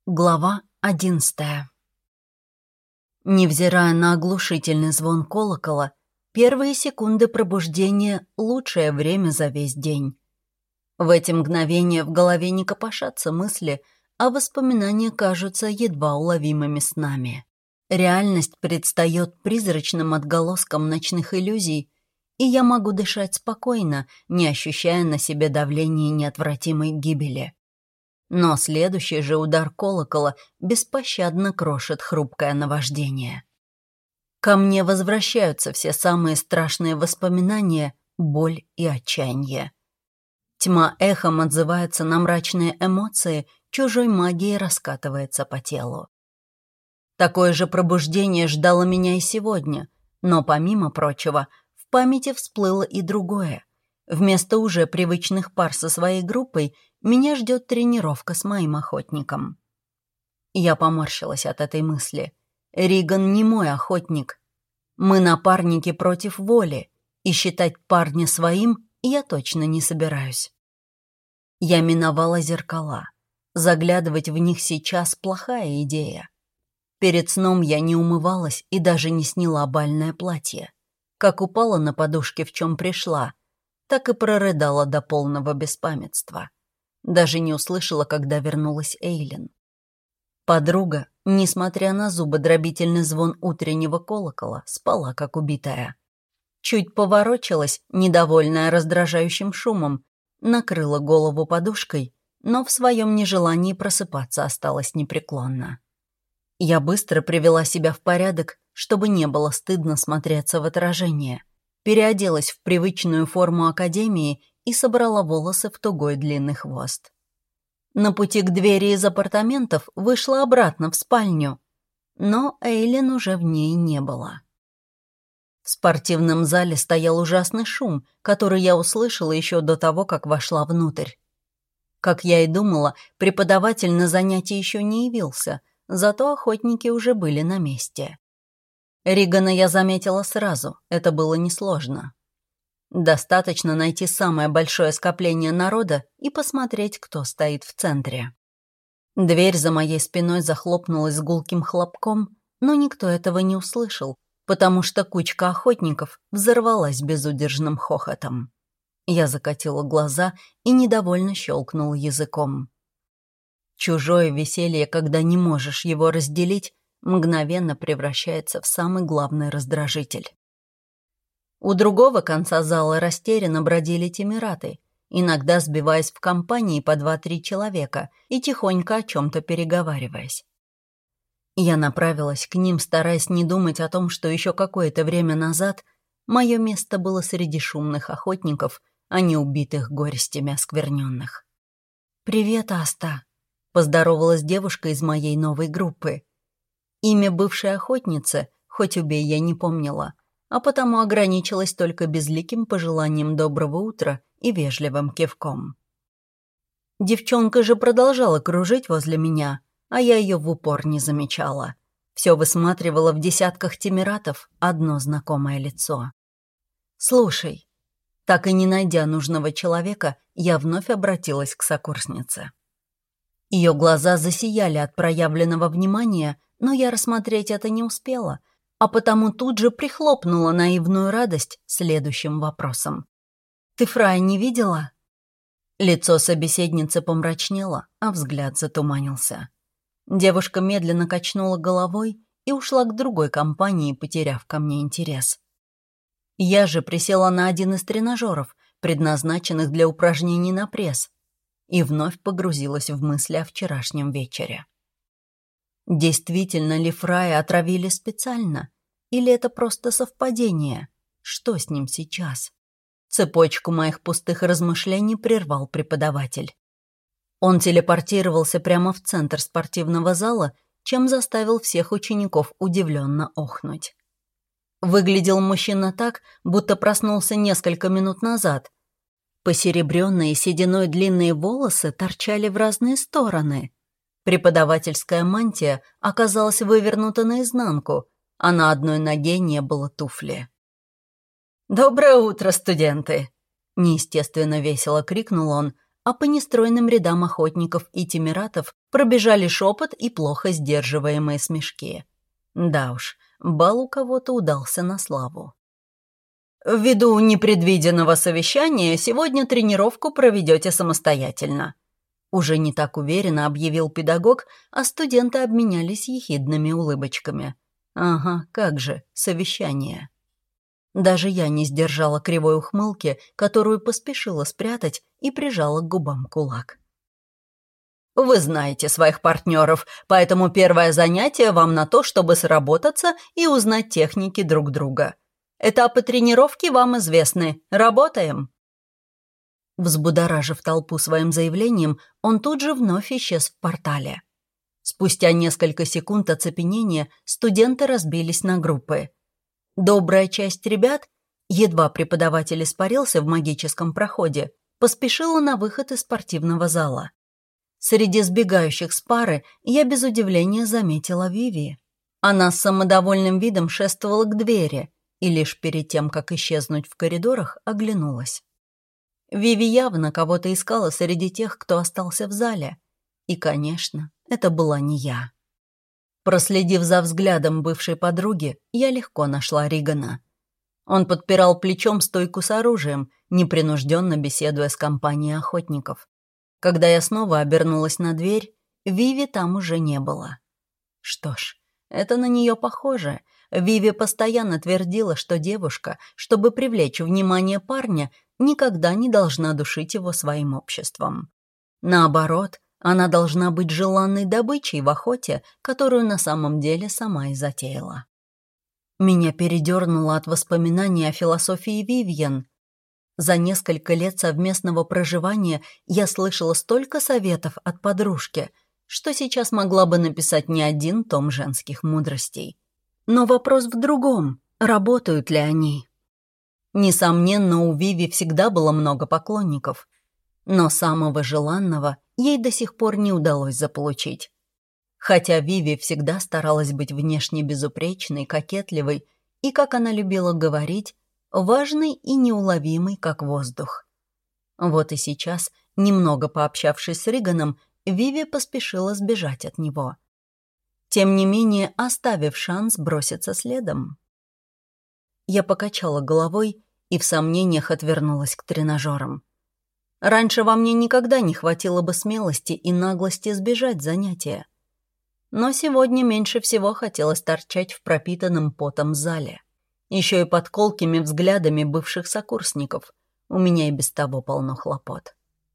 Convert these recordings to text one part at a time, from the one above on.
Глава 11. Невзирая на оглушительный звон колокола, первые секунды пробуждения — лучшее время за весь день. В эти мгновения в голове не копошатся мысли, а воспоминания кажутся едва уловимыми снами. Реальность предстает призрачным отголоском ночных иллюзий, и я могу дышать спокойно, не ощущая на себе давления неотвратимой гибели. Но следующий же удар колокола беспощадно крошит хрупкое наваждение. Ко мне возвращаются все самые страшные воспоминания, боль и отчаяние. Тьма эхом отзывается на мрачные эмоции, чужой магией раскатывается по телу. Такое же пробуждение ждало меня и сегодня, но, помимо прочего, в памяти всплыло и другое. Вместо уже привычных пар со своей группой меня ждет тренировка с моим охотником. Я поморщилась от этой мысли. Риган не мой охотник. Мы напарники против воли, и считать парня своим я точно не собираюсь. Я миновала зеркала. Заглядывать в них сейчас плохая идея. Перед сном я не умывалась и даже не сняла бальное платье. Как упала на подушке, в чем пришла, так и прорыдала до полного беспамятства. Даже не услышала, когда вернулась Эйлин. Подруга, несмотря на зубодробительный звон утреннего колокола, спала как убитая. Чуть поворочилась, недовольная раздражающим шумом, накрыла голову подушкой, но в своем нежелании просыпаться осталась непреклонна. Я быстро привела себя в порядок, чтобы не было стыдно смотреться в отражение. Переоделась в привычную форму академии и собрала волосы в тугой длинный хвост. На пути к двери из апартаментов вышла обратно в спальню, но Эйлин уже в ней не было. В спортивном зале стоял ужасный шум, который я услышала еще до того, как вошла внутрь. Как я и думала, преподаватель на занятии еще не явился, зато охотники уже были на месте. Ригана я заметила сразу, это было несложно. Достаточно найти самое большое скопление народа и посмотреть, кто стоит в центре. Дверь за моей спиной захлопнулась с гулким хлопком, но никто этого не услышал, потому что кучка охотников взорвалась безудержным хохотом. Я закатила глаза и недовольно щелкнула языком. Чужое веселье, когда не можешь его разделить, мгновенно превращается в самый главный раздражитель. У другого конца зала растерянно бродили тимираты, иногда сбиваясь в компании по 2-3 человека и тихонько о чем-то переговариваясь. Я направилась к ним, стараясь не думать о том, что еще какое-то время назад мое место было среди шумных охотников, а не убитых горестями оскверненных. «Привет, Аста», — поздоровалась девушка из моей новой группы. Имя бывшей охотницы, хоть убей, я не помнила, а потому ограничилась только безликим пожеланием доброго утра и вежливым кивком. Девчонка же продолжала кружить возле меня, а я ее в упор не замечала. Все высматривала в десятках тимиратов одно знакомое лицо. «Слушай», так и не найдя нужного человека, я вновь обратилась к сокурснице. Ее глаза засияли от проявленного внимания, но я рассмотреть это не успела, а потому тут же прихлопнула наивную радость следующим вопросом. «Ты Фрая не видела?» Лицо собеседницы помрачнело, а взгляд затуманился. Девушка медленно качнула головой и ушла к другой компании, потеряв ко мне интерес. Я же присела на один из тренажеров, предназначенных для упражнений на пресс, и вновь погрузилась в мысли о вчерашнем вечере. Действительно ли Фрая отравили специально? Или это просто совпадение? Что с ним сейчас? Цепочку моих пустых размышлений прервал преподаватель. Он телепортировался прямо в центр спортивного зала, чем заставил всех учеников удивленно охнуть. Выглядел мужчина так, будто проснулся несколько минут назад. Посеребренные сединой длинные волосы торчали в разные стороны. Преподавательская мантия оказалась вывернута наизнанку, а на одной ноге не было туфли. «Доброе утро, студенты!» Неестественно весело крикнул он, а по нестройным рядам охотников и тимиратов пробежали шепот и плохо сдерживаемые смешки. Да уж, бал у кого-то удался на славу. «Ввиду непредвиденного совещания сегодня тренировку проведете самостоятельно», уже не так уверенно объявил педагог, а студенты обменялись ехидными улыбочками. «Ага, как же, совещание». Даже я не сдержала кривой ухмылки, которую поспешила спрятать и прижала к губам кулак. «Вы знаете своих партнеров, поэтому первое занятие вам на то, чтобы сработаться и узнать техники друг друга. Этапы тренировки вам известны. Работаем!» Взбудоражив толпу своим заявлением, он тут же вновь исчез в портале. Спустя несколько секунд оцепенения студенты разбились на группы. Добрая часть ребят, едва преподаватель испарился в магическом проходе, поспешила на выход из спортивного зала. Среди сбегающих с пары я без удивления заметила Виви. Она с самодовольным видом шествовала к двери и лишь перед тем, как исчезнуть в коридорах, оглянулась. Виви явно кого-то искала среди тех, кто остался в зале. И, конечно, это была не я. Проследив за взглядом бывшей подруги, я легко нашла Ригана. Он подпирал плечом стойку с оружием, непринужденно беседуя с компанией охотников. Когда я снова обернулась на дверь, Виви там уже не было. Что ж, это на нее похоже. Виви постоянно твердила, что девушка, чтобы привлечь внимание парня, никогда не должна душить его своим обществом. Наоборот, она должна быть желанной добычей в охоте, которую на самом деле сама и затеяла. Меня передернуло от воспоминаний о философии Вивьен. За несколько лет совместного проживания я слышала столько советов от подружки, что сейчас могла бы написать не один том женских мудростей. Но вопрос в другом, работают ли они? Несомненно, у Виви всегда было много поклонников, но самого желанного ей до сих пор не удалось заполучить. Хотя Виви всегда старалась быть внешне безупречной, кокетливой и, как она любила говорить, важной и неуловимой, как воздух. Вот и сейчас, немного пообщавшись с Риганом, Виви поспешила сбежать от него. Тем не менее, оставив шанс броситься следом. Я покачала головой и в сомнениях отвернулась к тренажерам. Раньше во мне никогда не хватило бы смелости и наглости сбежать занятия. Но сегодня меньше всего хотелось торчать в пропитанном потом зале. Еще и под колкими взглядами бывших сокурсников. У меня и без того полно хлопот.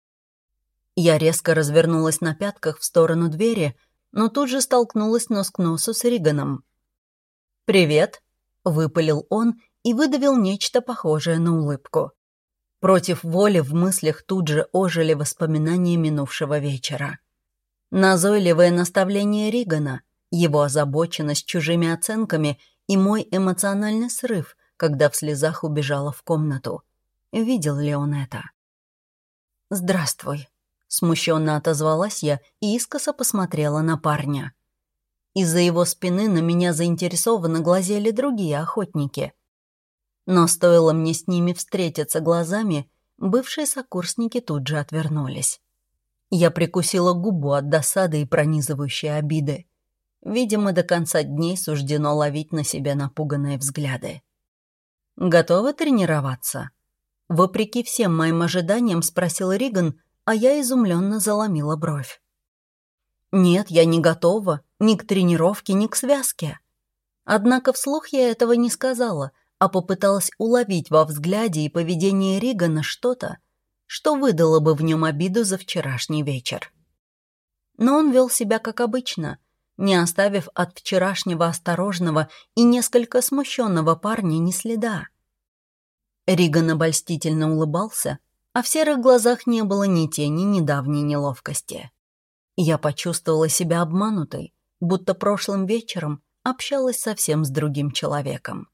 Я резко развернулась на пятках в сторону двери, но тут же столкнулась нос к носу с Риганом. «Привет», — выпалил он и выдавил нечто похожее на улыбку. Против воли в мыслях тут же ожили воспоминания минувшего вечера. Назойливое наставление Ригана, его озабоченность чужими оценками и мой эмоциональный срыв, когда в слезах убежала в комнату. Видел ли он это? «Здравствуй», — смущенно отозвалась я и искоса посмотрела на парня. Из-за его спины на меня заинтересованно глазели другие охотники. Но стоило мне с ними встретиться глазами, бывшие сокурсники тут же отвернулись. Я прикусила губу от досады и пронизывающей обиды. Видимо, до конца дней суждено ловить на себя напуганные взгляды. «Готовы тренироваться?» Вопреки всем моим ожиданиям спросил Риган, а я изумленно заломила бровь. «Нет, я не готова ни к тренировке, ни к связке». Однако вслух я этого не сказала, а попыталась уловить во взгляде и поведении Ригана что-то, что выдало бы в нем обиду за вчерашний вечер. Но он вел себя как обычно, не оставив от вчерашнего осторожного и несколько смущенного парня ни следа. Риган обольстительно улыбался, а в серых глазах не было ни тени недавней неловкости. Я почувствовала себя обманутой, будто прошлым вечером общалась совсем с другим человеком.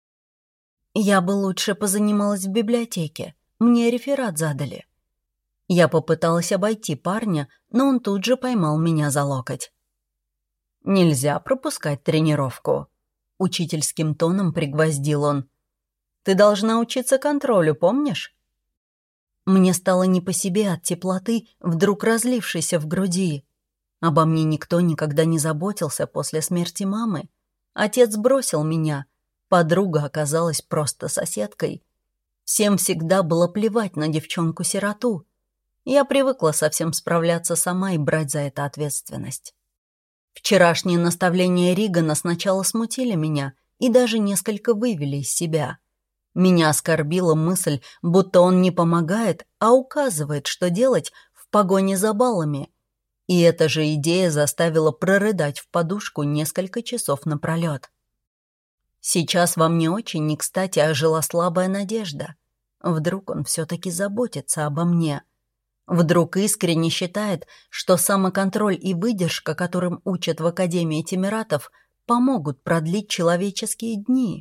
Я бы лучше позанималась в библиотеке, мне реферат задали. Я попыталась обойти парня, но он тут же поймал меня за локоть. «Нельзя пропускать тренировку», — учительским тоном пригвоздил он. «Ты должна учиться контролю, помнишь?» Мне стало не по себе от теплоты, вдруг разлившейся в груди. Обо мне никто никогда не заботился после смерти мамы. Отец бросил меня, подруга оказалась просто соседкой. Всем всегда было плевать на девчонку-сироту. Я привыкла совсем справляться сама и брать за это ответственность. Вчерашние наставления Ригана сначала смутили меня и даже несколько вывели из себя. Меня оскорбила мысль, будто он не помогает, а указывает, что делать в погоне за баллами. И эта же идея заставила прорыдать в подушку несколько часов напролет. Сейчас во мне очень не кстати ожила слабая надежда. Вдруг он все-таки заботится обо мне. Вдруг искренне считает, что самоконтроль и выдержка, которым учат в Академии Тимиратов, помогут продлить человеческие дни.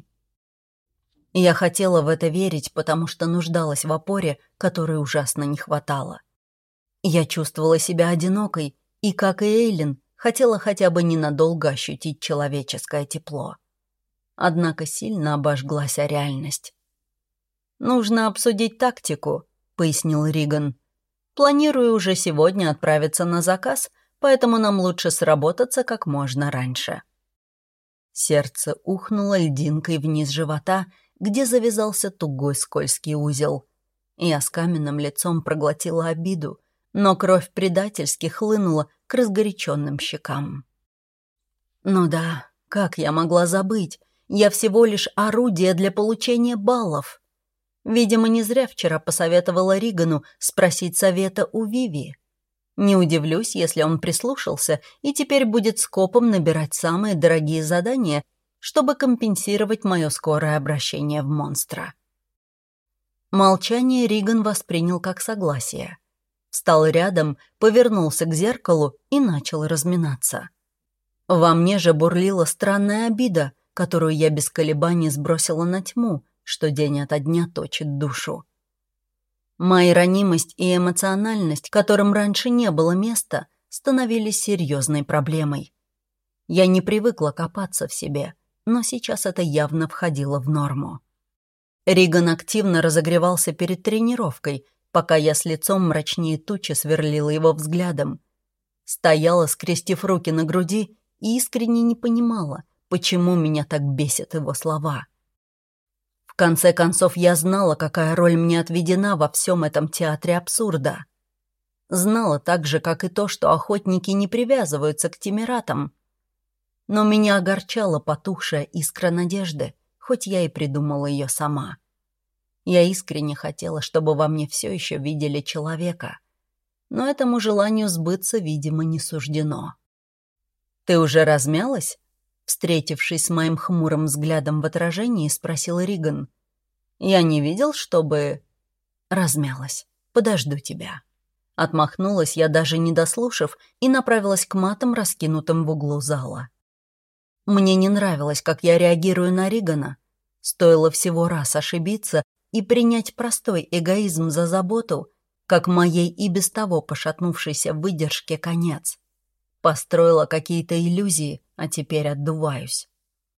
Я хотела в это верить, потому что нуждалась в опоре, которой ужасно не хватало. Я чувствовала себя одинокой и, как и Эйлин, хотела хотя бы ненадолго ощутить человеческое тепло. Однако сильно обожглась о реальность. «Нужно обсудить тактику», — пояснил Риган. «Планирую уже сегодня отправиться на заказ, поэтому нам лучше сработаться как можно раньше». Сердце ухнуло льдинкой вниз живота, где завязался тугой скользкий узел. Я с каменным лицом проглотила обиду, но кровь предательски хлынула к разгоряченным щекам. Ну да, как я могла забыть? Я всего лишь орудие для получения баллов. Видимо, не зря вчера посоветовала Ригану спросить совета у Виви. Не удивлюсь, если он прислушался и теперь будет скопом набирать самые дорогие задания, чтобы компенсировать мое скорое обращение в монстра. Молчание Риган воспринял как согласие. Встал рядом, повернулся к зеркалу и начал разминаться. Во мне же бурлила странная обида, которую я без колебаний сбросила на тьму, что день ото дня точит душу. Моя ранимость и эмоциональность, которым раньше не было места, становились серьезной проблемой. Я не привыкла копаться в себе, но сейчас это явно входило в норму. Риган активно разогревался перед тренировкой, пока я с лицом мрачнее тучи сверлила его взглядом. Стояла, скрестив руки на груди, и искренне не понимала, почему меня так бесят его слова. В конце концов, я знала, какая роль мне отведена во всем этом театре абсурда. Знала так же, как и то, что охотники не привязываются к Тимиратам. Но меня огорчала потухшая искра надежды, хоть я и придумала ее сама. Я искренне хотела, чтобы во мне все еще видели человека. Но этому желанию сбыться, видимо, не суждено. «Ты уже размялась?» Встретившись с моим хмурым взглядом в отражении, спросил Риган. «Я не видел, чтобы...» «Размялась. Подожду тебя». Отмахнулась я, даже не дослушав, и направилась к матам, раскинутым в углу зала. Мне не нравилось, как я реагирую на Ригана. Стоило всего раз ошибиться и принять простой эгоизм за заботу, как моей и без того пошатнувшейся выдержке конец. Построила какие-то иллюзии, а теперь отдуваюсь.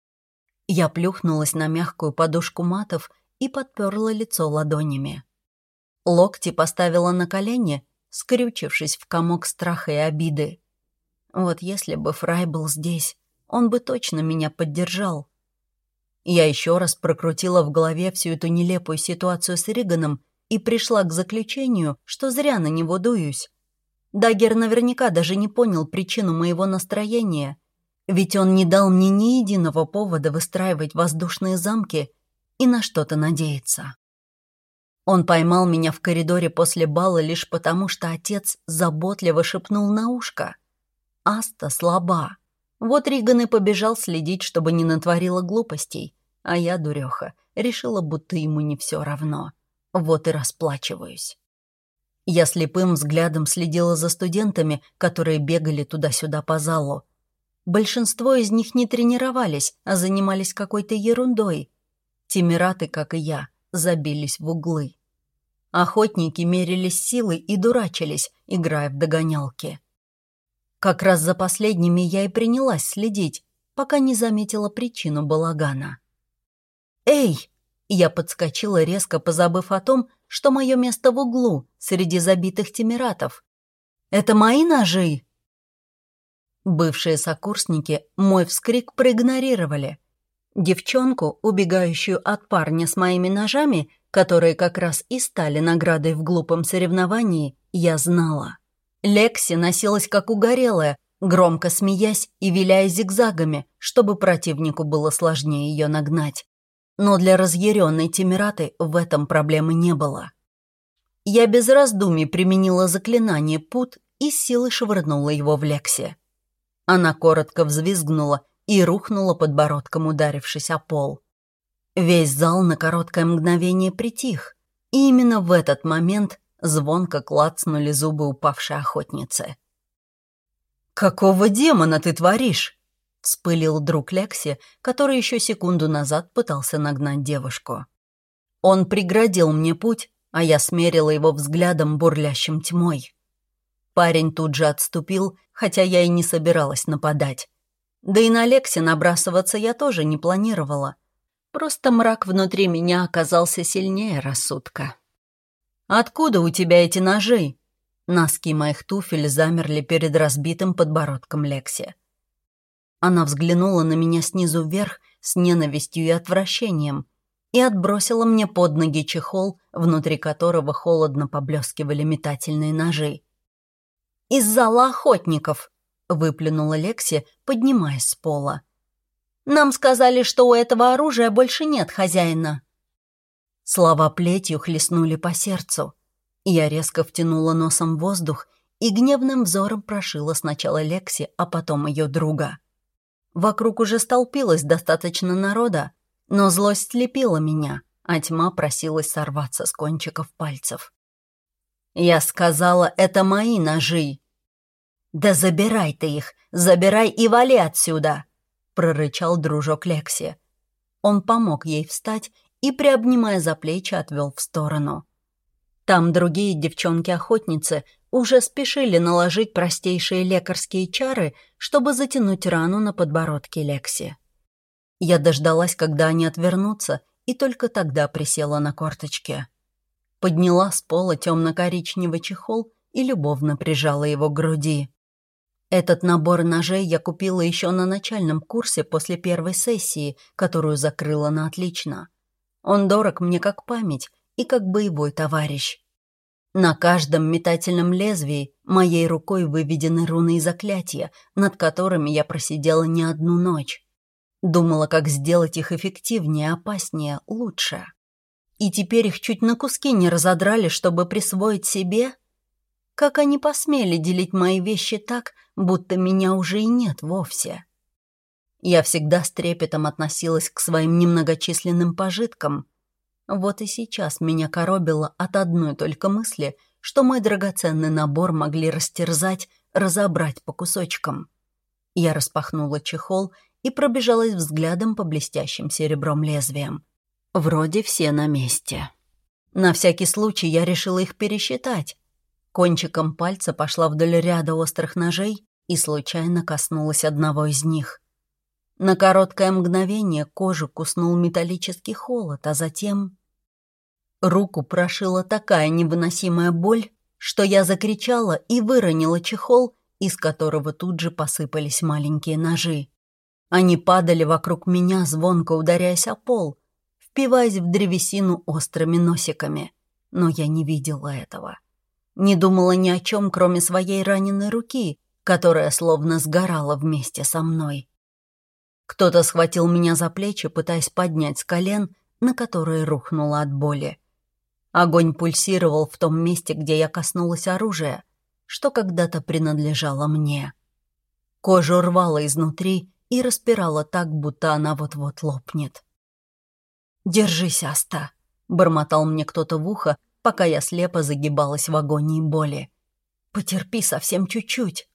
Я плюхнулась на мягкую подушку матов и подперла лицо ладонями. Локти поставила на колени, скрючившись в комок страха и обиды. Вот если бы Фрай был здесь, он бы точно меня поддержал. Я еще раз прокрутила в голове всю эту нелепую ситуацию с Риганом и пришла к заключению, что зря на него дуюсь. Даггер наверняка даже не понял причину моего настроения, ведь он не дал мне ни единого повода выстраивать воздушные замки и на что-то надеяться. Он поймал меня в коридоре после бала лишь потому, что отец заботливо шепнул на ушко. Аста слаба. Вот Риган и побежал следить, чтобы не натворила глупостей, а я, дуреха, решила, будто ему не все равно. Вот и расплачиваюсь. Я слепым взглядом следила за студентами, которые бегали туда-сюда по залу. Большинство из них не тренировались, а занимались какой-то ерундой. Тимираты, как и я, забились в углы. Охотники мерились силой и дурачились, играя в догонялки. Как раз за последними я и принялась следить, пока не заметила причину балагана. «Эй!» — я подскочила, резко позабыв о том, что мое место в углу, среди забитых тимиратов. «Это мои ножи?» Бывшие сокурсники мой вскрик проигнорировали. Девчонку, убегающую от парня с моими ножами, которые как раз и стали наградой в глупом соревновании, я знала. Лекси носилась как угорелая, громко смеясь и виляя зигзагами, чтобы противнику было сложнее ее нагнать. Но для разъяренной Тимираты в этом проблемы не было. Я без раздумий применила заклинание пут и с силой швырнула его в Лекси. Она коротко взвизгнула и рухнула подбородком, ударившись о пол. Весь зал на короткое мгновение притих, и именно в этот момент звонко клацнули зубы упавшей охотницы. «Какого демона ты творишь?» — вспылил друг Лекси, который еще секунду назад пытался нагнать девушку. Он преградил мне путь, а я смерила его взглядом, бурлящим тьмой. Парень тут же отступил, хотя я и не собиралась нападать. Да и на Лекси набрасываться я тоже не планировала. Просто мрак внутри меня оказался сильнее рассудка. «Откуда у тебя эти ножи?» Носки моих туфель замерли перед разбитым подбородком Лекси. Она взглянула на меня снизу вверх с ненавистью и отвращением и отбросила мне под ноги чехол, внутри которого холодно поблескивали метательные ножи. «Из зала охотников», — выплюнула Лекси, поднимаясь с пола. «Нам сказали, что у этого оружия больше нет хозяина». Слова плетью хлестнули по сердцу. Я резко втянула носом воздух и гневным взором прошила сначала Лекси, а потом ее друга. Вокруг уже столпилось достаточно народа, но злость слепила меня, а тьма просилась сорваться с кончиков пальцев. «Я сказала, это мои ножи». «Да забирай ты их, забирай и вали отсюда!» — прорычал дружок Лекси. Он помог ей встать и, приобнимая за плечи, отвел в сторону. Там другие девчонки-охотницы уже спешили наложить простейшие лекарские чары, чтобы затянуть рану на подбородке Лекси. Я дождалась, когда они отвернутся, и только тогда присела на корточки. Подняла с пола темно-коричневый чехол и любовно прижала его к груди. Этот набор ножей я купила еще на начальном курсе после первой сессии, которую закрыла на отлично. Он дорог мне как память и как боевой товарищ. На каждом метательном лезвии моей рукой выведены руны и заклятия, над которыми я просидела не одну ночь. Думала, как сделать их эффективнее, опаснее, лучше. И теперь их чуть на куски не разодрали, чтобы присвоить себе? Как они посмели делить мои вещи так, будто меня уже и нет вовсе? Я всегда с трепетом относилась к своим немногочисленным пожиткам. Вот и сейчас меня коробило от одной только мысли, что мой драгоценный набор могли растерзать, разобрать по кусочкам. Я распахнула чехол и пробежалась взглядом по блестящим серебром лезвиям. Вроде все на месте. На всякий случай я решила их пересчитать. Кончиком пальца пошла вдоль ряда острых ножей и случайно коснулась одного из них. На короткое мгновение кожу куснул металлический холод, а затем... Руку прошила такая невыносимая боль, что я закричала и выронила чехол, из которого тут же посыпались маленькие ножи. Они падали вокруг меня, звонко ударяясь о пол, впиваясь в древесину острыми носиками. Но я не видела этого. Не думала ни о чем, кроме своей раненой руки, которая словно сгорала вместе со мной. Кто-то схватил меня за плечи, пытаясь поднять с колен, на которые рухнула от боли. Огонь пульсировал в том месте, где я коснулась оружия, что когда-то принадлежало мне. Кожу рвало изнутри и распирало так, будто она вот-вот лопнет. «Держись, Аста», — бормотал мне кто-то в ухо, пока я слепо загибалась в агонии боли. «Потерпи совсем чуть-чуть».